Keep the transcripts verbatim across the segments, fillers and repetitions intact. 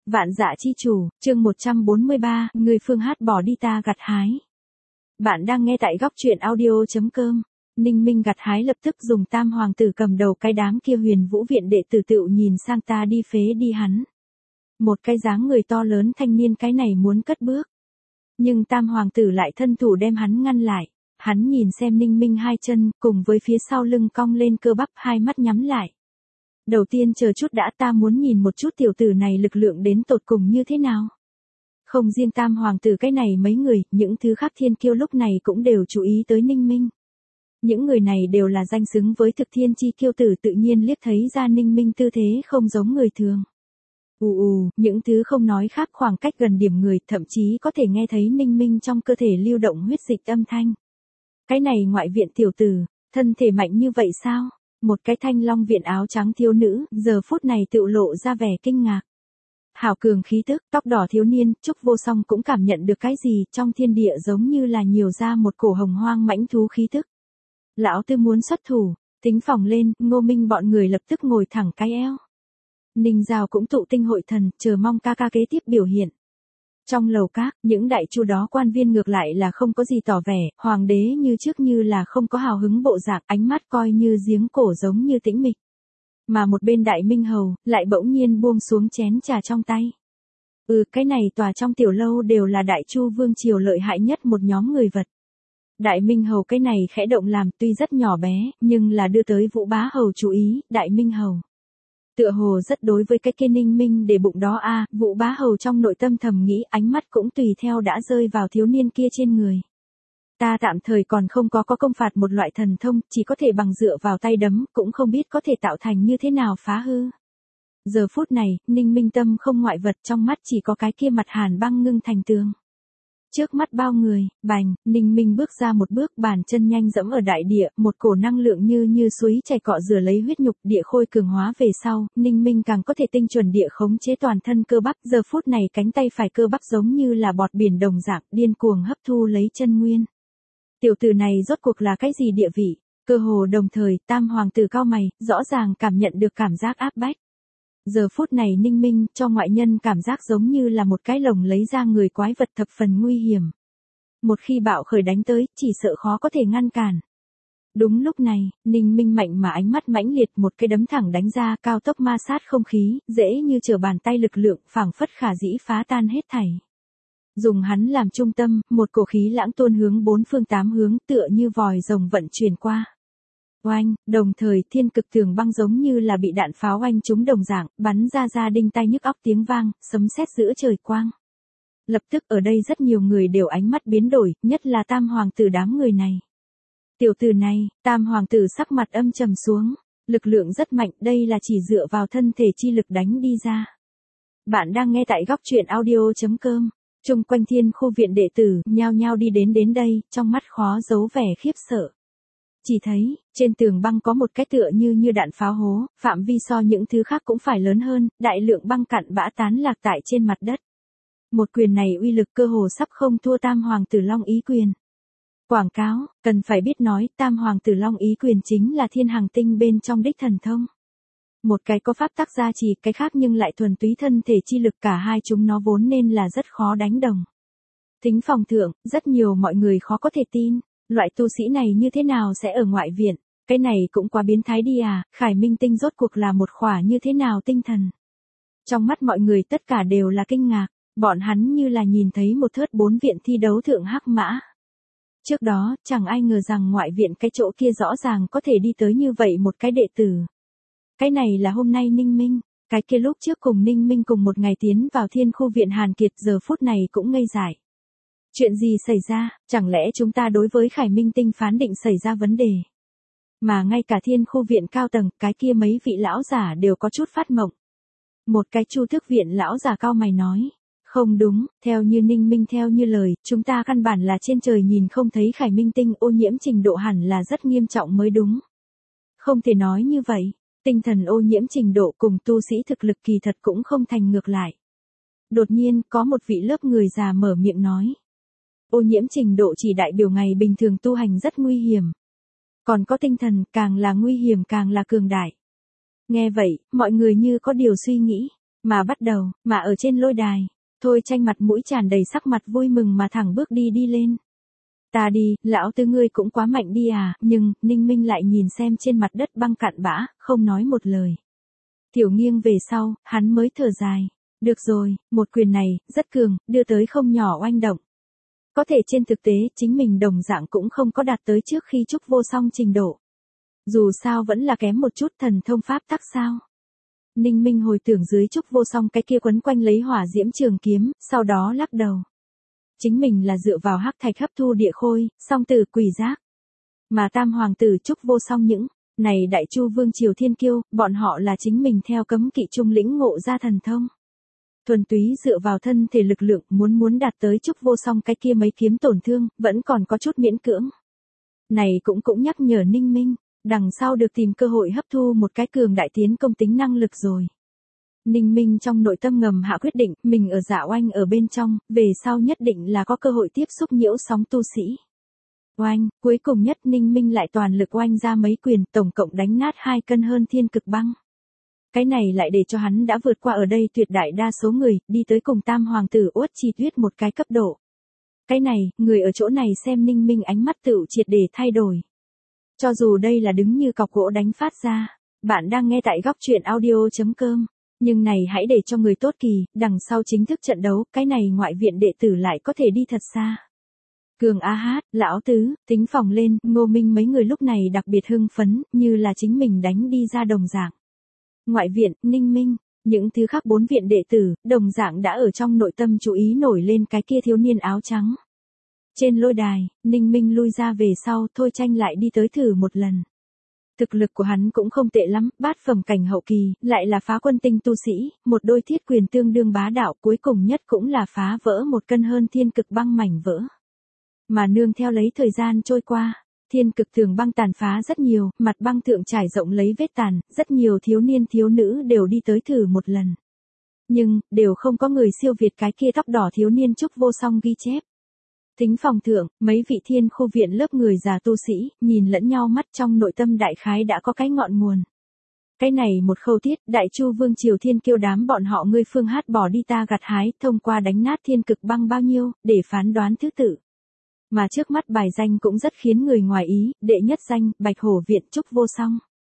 Vạn Dạ Chi Chủ, chương một trăm bốn mươi ba, người phương hát bỏ đi ta gặt hái. Bạn đang nghe tại góc truyện audio chấm com. Ninh Minh gặt hái lập tức dùng tam hoàng tử cầm đầu cái đám kia Huyền Vũ viện đệ tử tựu nhìn sang ta đi phế đi hắn. Một cái dáng người to lớn thanh niên cái này muốn cất bước. Nhưng tam hoàng tử lại thân thủ đem hắn ngăn lại. Hắn nhìn xem Ninh Minh hai chân, cùng với phía sau lưng cong lên cơ bắp, hai mắt nhắm lại. Đầu tiên chờ chút đã, ta muốn nhìn một chút tiểu tử này lực lượng đến tột cùng như thế nào. Không riêng tam hoàng tử cái này mấy người, những thứ khác thiên kiêu lúc này cũng đều chú ý tới Ninh Minh. Những người này đều là danh xứng với thực thiên chi kiêu tử, tự nhiên liếc thấy ra Ninh Minh tư thế không giống người thường. Ù ù, những thứ không nói khác khoảng cách gần điểm người, thậm chí có thể nghe thấy Ninh Minh trong cơ thể lưu động huyết dịch âm thanh. Cái này ngoại viện tiểu tử, thân thể mạnh như vậy sao? Một cái thanh long viện áo trắng thiếu nữ, giờ phút này tự lộ ra vẻ kinh ngạc. Hào cường khí tức, tóc đỏ thiếu niên, Trúc Vô Song cũng cảm nhận được cái gì trong thiên địa giống như là nhiều ra một cổ hồng hoang mãnh thú khí tức. Lão tư muốn xuất thủ, tính phòng lên, Ngô Minh bọn người lập tức ngồi thẳng cái eo. Ninh Giao cũng tụ tinh hội thần, chờ mong ca ca kế tiếp biểu hiện. Trong lầu các, những đại chu đó quan viên ngược lại là không có gì tỏ vẻ, hoàng đế như trước như là không có hào hứng bộ dạng, ánh mắt coi như giếng cổ giống như tĩnh mịch. Mà một bên đại minh hầu, lại bỗng nhiên buông xuống chén trà trong tay. Ừ, cái này tòa trong tiểu lâu đều là đại chu vương triều lợi hại nhất một nhóm người vật. Đại minh hầu cái này khẽ động làm tuy rất nhỏ bé, nhưng là đưa tới Vũ Bá hầu chú ý, đại minh hầu. Tựa hồ rất đối với cái kia Ninh Minh để bụng đó a, à, Vũ Bá hầu trong nội tâm thầm nghĩ, ánh mắt cũng tùy theo đã rơi vào thiếu niên kia trên người. Ta tạm thời còn không có có công phạt một loại thần thông, chỉ có thể bằng dựa vào tay đấm, cũng không biết có thể tạo thành như thế nào phá hư. Giờ phút này, Ninh Minh tâm không ngoại vật, trong mắt chỉ có cái kia mặt hàn băng ngưng thành tường. Trước mắt bao người, bành, Ninh Minh bước ra một bước, bàn chân nhanh dẫm ở đại địa, một cổ năng lượng như như suối chảy cọ rửa lấy huyết nhục, địa khôi cường hóa về sau, Ninh Minh càng có thể tinh chuẩn địa khống chế toàn thân cơ bắp, giờ phút này cánh tay phải cơ bắp giống như là bọt biển đồng dạng, điên cuồng hấp thu lấy chân nguyên. Tiểu tử này rốt cuộc là cái gì địa vị? Cơ hồ đồng thời, tam hoàng tử cao mày, rõ ràng cảm nhận được cảm giác áp bách. Giờ phút này Ninh Minh cho ngoại nhân cảm giác giống như là một cái lồng lấy ra người quái vật thập phần nguy hiểm. Một khi bạo khởi đánh tới, chỉ sợ khó có thể ngăn cản. Đúng lúc này, Ninh Minh mạnh mà ánh mắt mãnh liệt, một cái đấm thẳng đánh ra, cao tốc ma sát không khí, dễ như trở bàn tay, lực lượng phảng phất khả dĩ phá tan hết thảy. Dùng hắn làm trung tâm, một cổ khí lãng tuôn hướng bốn phương tám hướng, tựa như vòi rồng vận chuyển qua. Oanh, đồng thời thiên cực tường băng giống như là bị đạn pháo oanh trúng đồng dạng, bắn ra ra đinh tai nhức óc tiếng vang, sấm sét giữa trời quang. Lập tức ở đây rất nhiều người đều ánh mắt biến đổi, nhất là tam hoàng tử đám người này. Tiểu tử này, tam hoàng tử sắc mặt âm trầm xuống, lực lượng rất mạnh, đây là chỉ dựa vào thân thể chi lực đánh đi ra. Bạn đang nghe tại góc truyện audio chấm com. Chung quanh thiên khu viện đệ tử, nhao nhao đi đến đến đây, trong mắt khó giấu vẻ khiếp sợ. Chỉ thấy, trên tường băng có một cái tựa như như đạn pháo hố, phạm vi so những thứ khác cũng phải lớn hơn, đại lượng băng cặn bã tán lạc tại trên mặt đất. Một quyền này uy lực cơ hồ sắp không thua tam hoàng tử Long Ý quyền. Quảng cáo, cần phải biết nói, tam hoàng tử Long Ý quyền chính là thiên hàng tinh bên trong đích thần thông. Một cái có pháp tắc gia trì, cái khác nhưng lại thuần túy thân thể chi lực, cả hai chúng nó vốn nên là rất khó đánh đồng. Tính phòng thượng, rất nhiều mọi người khó có thể tin, loại tu sĩ này như thế nào sẽ ở ngoại viện, cái này cũng quá biến thái đi à, Khải Minh tinh rốt cuộc là một khỏa như thế nào tinh thần. Trong mắt mọi người tất cả đều là kinh ngạc, bọn hắn như là nhìn thấy một thớt bốn viện thi đấu thượng hắc mã. Trước đó, chẳng ai ngờ rằng ngoại viện cái chỗ kia rõ ràng có thể đi tới như vậy một cái đệ tử. Cái này là hôm nay Ninh Minh, cái kia lúc trước cùng Ninh Minh cùng một ngày tiến vào thiên khu viện Hàn Kiệt giờ phút này cũng ngây dại. Chuyện gì xảy ra, chẳng lẽ chúng ta đối với Khải Minh tinh phán định xảy ra vấn đề? Mà ngay cả thiên khu viện cao tầng, cái kia mấy vị lão giả đều có chút phát mộng. Một cái Chu Thức viện lão giả cao mày nói, không đúng, theo như Ninh Minh theo như lời, chúng ta căn bản là trên trời nhìn không thấy Khải Minh tinh, ô nhiễm trình độ hẳn là rất nghiêm trọng mới đúng. Không thể nói như vậy. Tinh thần ô nhiễm trình độ cùng tu sĩ thực lực kỳ thật cũng không thành ngược lại. Đột nhiên, có một vị lớp người già mở miệng nói. Ô nhiễm trình độ chỉ đại biểu ngày bình thường tu hành rất nguy hiểm. Còn có tinh thần, càng là nguy hiểm càng là cường đại. Nghe vậy, mọi người như có điều suy nghĩ. Mà bắt đầu, mà ở trên lôi đài, Thôi Tranh mặt mũi tràn đầy sắc mặt vui mừng mà thẳng bước đi đi lên. Ta đi, lão tứ ngươi cũng quá mạnh đi à, nhưng, Ninh Minh lại nhìn xem trên mặt đất băng cạn bã, không nói một lời. Tiểu nghiêng về sau, hắn mới thở dài. Được rồi, một quyền này, rất cường, đưa tới không nhỏ oanh động. Có thể trên thực tế, chính mình đồng dạng cũng không có đạt tới trước khi Trúc Vô Song trình độ. Dù sao vẫn là kém một chút thần thông pháp tắc sao. Ninh Minh hồi tưởng dưới Trúc Vô Song cái kia quấn quanh lấy hỏa diễm trường kiếm, sau đó lắc đầu. Chính mình là dựa vào hắc thạch hấp thu địa khôi, song tử quỷ giác. Mà tam hoàng tử Trúc Vô Song những, này đại chu vương triều thiên kiêu, bọn họ là chính mình theo cấm kỵ trung lĩnh ngộ ra thần thông. Thuần túy dựa vào thân thể lực lượng muốn muốn đạt tới Trúc Vô Song cái kia mấy kiếm tổn thương, vẫn còn có chút miễn cưỡng. Này cũng cũng nhắc nhở Ninh Minh, đằng sau được tìm cơ hội hấp thu một cái cường đại tiến công tính năng lực rồi. Ninh Minh trong nội tâm ngầm hạ quyết định, mình ở Dạ Oanh ở bên trong, về sau nhất định là có cơ hội tiếp xúc nhiễu sóng tu sĩ. Oanh, cuối cùng nhất Ninh Minh lại toàn lực oanh ra mấy quyền, tổng cộng đánh nát hai cân hơn thiên cực băng. Cái này lại để cho hắn đã vượt qua ở đây tuyệt đại đa số người, đi tới cùng tam hoàng tử Uất Chi Tuyết một cái cấp độ. Cái này, người ở chỗ này xem Ninh Minh ánh mắt tựu triệt để thay đổi. Cho dù đây là đứng như cọc gỗ đánh phát ra, bạn đang nghe tại góc truyện audio chấm com. Nhưng này hãy để cho người tốt kỳ, đằng sau chính thức trận đấu, cái này ngoại viện đệ tử lại có thể đi thật xa. Cường A Hát, lão tứ, tính phòng lên, Ngô Minh mấy người lúc này đặc biệt hưng phấn, như là chính mình đánh đi ra đồng dạng. Ngoại viện, Ninh Minh, những thứ khác bốn viện đệ tử, đồng dạng đã ở trong nội tâm chú ý nổi lên cái kia thiếu niên áo trắng. Trên lôi đài, Ninh Minh lui ra về sau, Thôi Tranh lại đi tới thử một lần. Thực lực của hắn cũng không tệ lắm, bát phẩm cảnh hậu kỳ, lại là phá quân tinh tu sĩ, một đôi thiết quyền tương đương bá đạo, cuối cùng nhất cũng là phá vỡ một cân hơn thiên cực băng mảnh vỡ. Mà nương theo lấy thời gian trôi qua, thiên cực tường băng tàn phá rất nhiều, mặt băng thượng trải rộng lấy vết tàn, rất nhiều thiếu niên thiếu nữ đều đi tới thử một lần. Nhưng, đều không có người siêu việt cái kia tóc đỏ thiếu niên Trúc Vô Song ghi chép. Tính phòng thượng, mấy vị thiên khu viện lớp người già tu sĩ, nhìn lẫn nhau mắt trong nội tâm đại khái đã có cái ngọn nguồn. Cái này một khâu tiết, đại chu vương triều thiên kiêu đám bọn họ ngươi phương hát bỏ đi ta gặt hái, thông qua đánh nát thiên cực băng bao nhiêu, để phán đoán thứ tự. Mà trước mắt bài danh cũng rất khiến người ngoài ý, đệ nhất danh, Bạch Hổ viện Trúc Vô Song.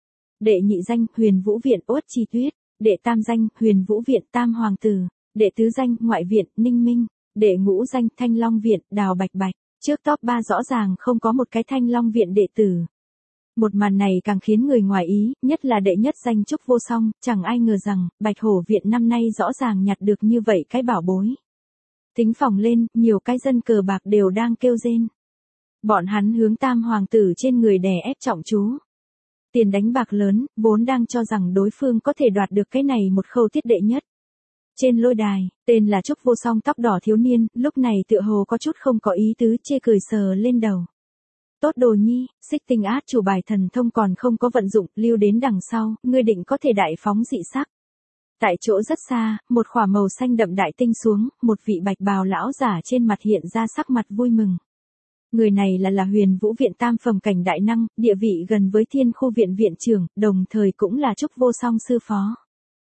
Đệ nhị danh, Huyền Vũ viện Uất Chi Tuyết. Đệ tam danh, Huyền Vũ viện Tam Hoàng Tử. Đệ tứ danh, Ngoại viện, Ninh Minh. Đệ ngũ danh, Thanh Long viện, Đào Bạch Bạch. Trước top ba rõ ràng không có một cái Thanh Long viện đệ tử. Một màn này càng khiến người ngoài ý, nhất là đệ nhất danh Trúc Vô Song, chẳng ai ngờ rằng, Bạch Hổ viện năm nay rõ ràng nhặt được như vậy cái bảo bối. Tính phòng lên, nhiều cái dân cờ bạc đều đang kêu rên. Bọn hắn hướng tam hoàng tử trên người đè ép trọng chú. Tiền đánh bạc lớn, vốn đang cho rằng đối phương có thể đoạt được cái này một khâu tiết đệ nhất. Trên lôi đài, tên là Trúc Vô Song tóc đỏ thiếu niên, lúc này tựa hồ có chút không có ý tứ chê cười sờ lên đầu. Tốt đồ nhi, xích tinh át chủ bài thần thông còn không có vận dụng, lưu đến đằng sau, ngươi định có thể đại phóng dị sắc. Tại chỗ rất xa, một khỏa màu xanh đậm đại tinh xuống, một vị bạch bào lão giả trên mặt hiện ra sắc mặt vui mừng. Người này là là Huyền Vũ viện tam phẩm cảnh đại năng, địa vị gần với Thiên Khu viện viện trưởng, đồng thời cũng là Trúc Vô Song sư phó.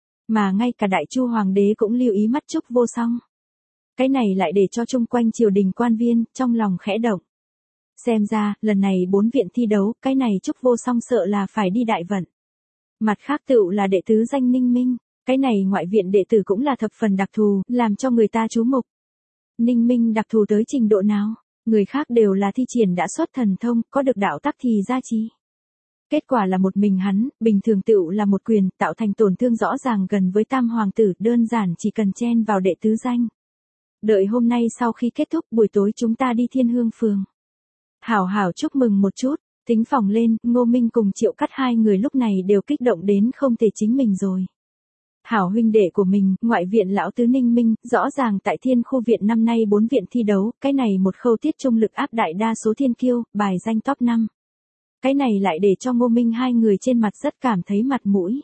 Mà ngay cả đại chu hoàng đế cũng lưu ý mắt Trúc Vô Song. Cái này lại để cho chung quanh triều đình quan viên, trong lòng khẽ động. Xem ra, lần này bốn viện thi đấu, cái này Trúc Vô Song sợ là phải đi đại vận. Mặt khác tựu là đệ tứ danh Ninh Minh. Cái này ngoại viện đệ tử cũng là thập phần đặc thù, làm cho người ta chú mục. Ninh Minh đặc thù tới trình độ nào? Người khác đều là thi triển đã xuất thần thông, có được đạo tắc thì gia trì. Kết quả là một mình hắn, bình thường tựu là một quyền, tạo thành tổn thương rõ ràng gần với tam hoàng tử, đơn giản chỉ cần chen vào đệ tứ danh. Đợi hôm nay sau khi kết thúc buổi tối chúng ta đi Thiên Hương Phường. Hảo hảo chúc mừng một chút, tính phòng lên, Ngô Minh cùng Triệu Cắt hai người lúc này đều kích động đến không thể chính mình rồi. Hảo huynh đệ của mình, ngoại viện lão tứ Ninh Minh, rõ ràng tại Thiên Khu viện năm nay bốn viện thi đấu, cái này một khâu tiết trung lực áp đại đa số thiên kiêu, bài danh top năm. Cái này lại để cho Ngô Minh hai người trên mặt rất cảm thấy mặt mũi.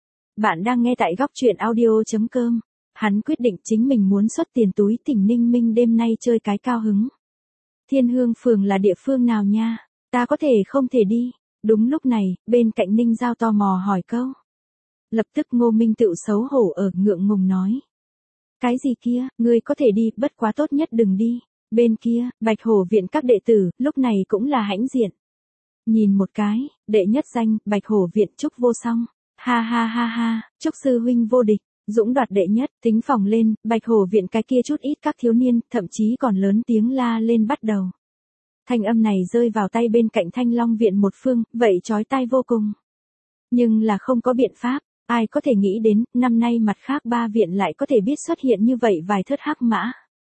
Bạn đang nghe tại góc truyện audio chấm com. Hắn quyết định chính mình muốn xuất tiền túi tỉnh Ninh Minh đêm nay chơi cái cao hứng. Thiên Hương Phường là địa phương nào nha? Ta có thể không thể đi. Đúng lúc này, bên cạnh Ninh Giao tò mò hỏi câu. Lập tức Ngô Minh Tựu xấu hổ ở ngượng ngùng nói. Cái gì kia, ngươi có thể đi, bất quá tốt nhất đừng đi. Bên kia, Bạch Hổ viện các đệ tử, lúc này cũng là hãnh diện. Nhìn một cái, đệ nhất danh, Bạch Hổ viện Trúc Vô Song. Ha ha ha ha, Trúc sư huynh vô địch, dũng đoạt đệ nhất, tính phòng lên, Bạch Hổ viện cái kia chút ít các thiếu niên, thậm chí còn lớn tiếng la lên bắt đầu. Thanh âm này rơi vào tay bên cạnh Thanh Long viện một phương, vậy chói tai vô cùng. Nhưng là không có biện pháp, ai có thể nghĩ đến, năm nay mặt khác ba viện lại có thể biết xuất hiện như vậy vài thớt hắc mã.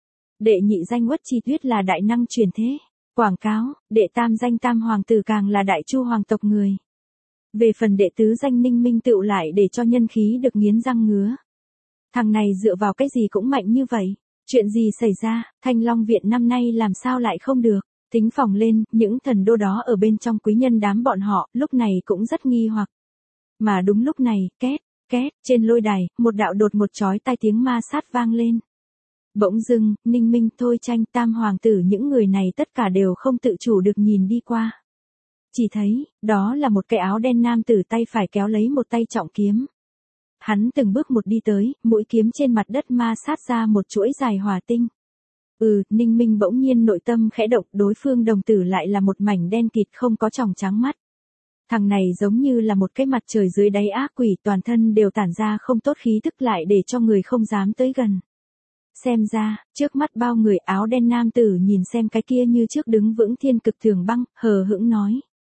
Đệ nhị danh Uất Chi Tuyết là đại năng truyền thế. Quảng cáo, đệ tam danh Tam Hoàng tử càng là đại chu hoàng tộc người. Về phần đệ tứ danh Ninh Minh Tựu lại để cho nhân khí được nghiến răng ngứa. Thằng này dựa vào cái gì cũng mạnh như vậy. Chuyện gì xảy ra, Thanh Long viện năm nay làm sao lại không được. Tính phòng lên, những thần đô đó ở bên trong quý nhân đám bọn họ, lúc này cũng rất nghi hoặc. Mà đúng lúc này, két, két, trên lôi đài, một đạo đột một chói tai tiếng ma sát vang lên. Bỗng dưng, Ninh Minh, Thôi Tranh, Tam Hoàng tử những người này tất cả đều không tự chủ được nhìn đi qua. Chỉ thấy, đó là một cái áo đen nam tử tay phải kéo lấy một tay trọng kiếm. Hắn từng bước một đi tới, mũi kiếm trên mặt đất ma sát ra một chuỗi dài hỏa tinh. Ừ, Ninh Minh bỗng nhiên nội tâm khẽ động, đối phương đồng tử lại là một mảnh đen kịt không có tròng trắng mắt. Thằng này giống như là một cái mặt trời dưới đáy ác quỷ, toàn thân đều tản ra không tốt khí tức lại để cho người không dám tới gần. Xem ra, trước mắt bao người áo đen nam tử nhìn xem cái kia như trước đứng vững Thiên Cực Thường Băng, hờ hững nói.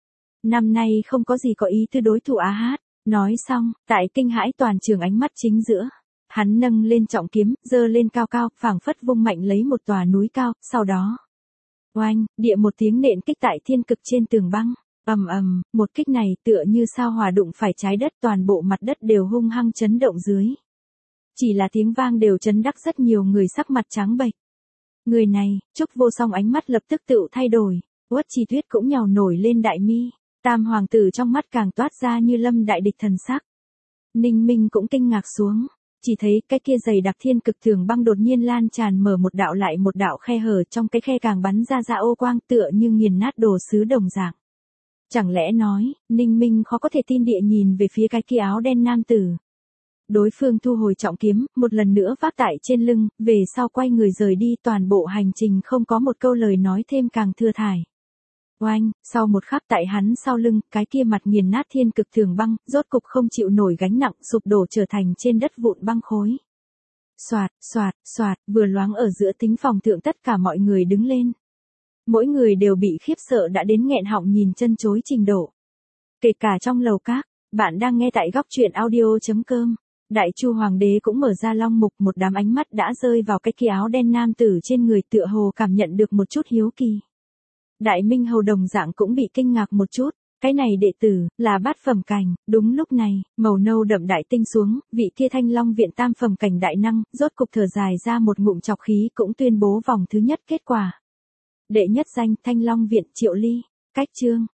Năm nay không có gì có ý tư đối thủ á hát. Nói xong, tại kinh hãi toàn trường ánh mắt chính giữa. Hắn nâng lên trọng kiếm, giơ lên cao cao, phảng phất vung mạnh lấy một tòa núi cao, sau đó. Oanh, địa một tiếng nện kích tại thiên cực trên tường băng. Ầm ầm, một kích này tựa như sao hỏa đụng phải trái đất, toàn bộ mặt đất đều hung hăng chấn động dưới. Chỉ là tiếng vang đều chấn đắc rất nhiều người sắc mặt trắng bệch. Người này, Trúc Vô Song ánh mắt lập tức tự thay đổi, Uất Chi Tuyết cũng nhào nổi lên đại mi, Tam Hoàng tử trong mắt càng toát ra như lâm đại địch thần sắc. Ninh Minh cũng kinh ngạc xuống, chỉ thấy cái kia dày đặc Thiên Cực Thường Băng đột nhiên lan tràn mở một đạo lại một đạo khe hở, trong cái khe càng bắn ra ra ô quang tựa như nghiền nát đồ sứ đồng dạng. Chẳng lẽ nói, Ninh Minh khó có thể tin địa nhìn về phía cái kia áo đen nam tử. Đối phương thu hồi trọng kiếm, một lần nữa vác tại trên lưng, về sau quay người rời đi, toàn bộ hành trình không có một câu lời nói thêm càng thưa thải. Oanh, sau một khắc tại hắn sau lưng, cái kia mặt nghiền nát Thiên Cực Thường Băng, rốt cục không chịu nổi gánh nặng, sụp đổ trở thành trên đất vụn băng khối. Soạt, soạt, soạt, vừa loáng ở giữa tính phòng thượng tất cả mọi người đứng lên. Mỗi người đều bị khiếp sợ đã đến nghẹn họng nhìn chân chối trình độ. Kể cả trong lầu các, bạn đang nghe tại góc truyện audio chấm com. Đại Chu Hoàng đế cũng mở ra long mục, một đám ánh mắt đã rơi vào cái kia áo đen nam tử trên người, tựa hồ cảm nhận được một chút hiếu kỳ. Đại Minh Hầu đồng dạng cũng bị kinh ngạc một chút, cái này đệ tử, là bát phẩm cảnh. Đúng lúc này, màu nâu đậm đại tinh xuống, vị kia Thanh Long viện tam phẩm cảnh đại năng, rốt cục thở dài ra một ngụm chọc khí, cũng tuyên bố vòng thứ nhất kết quả. Đệ nhất danh Thanh Long viện Triệu Ly, cách chương.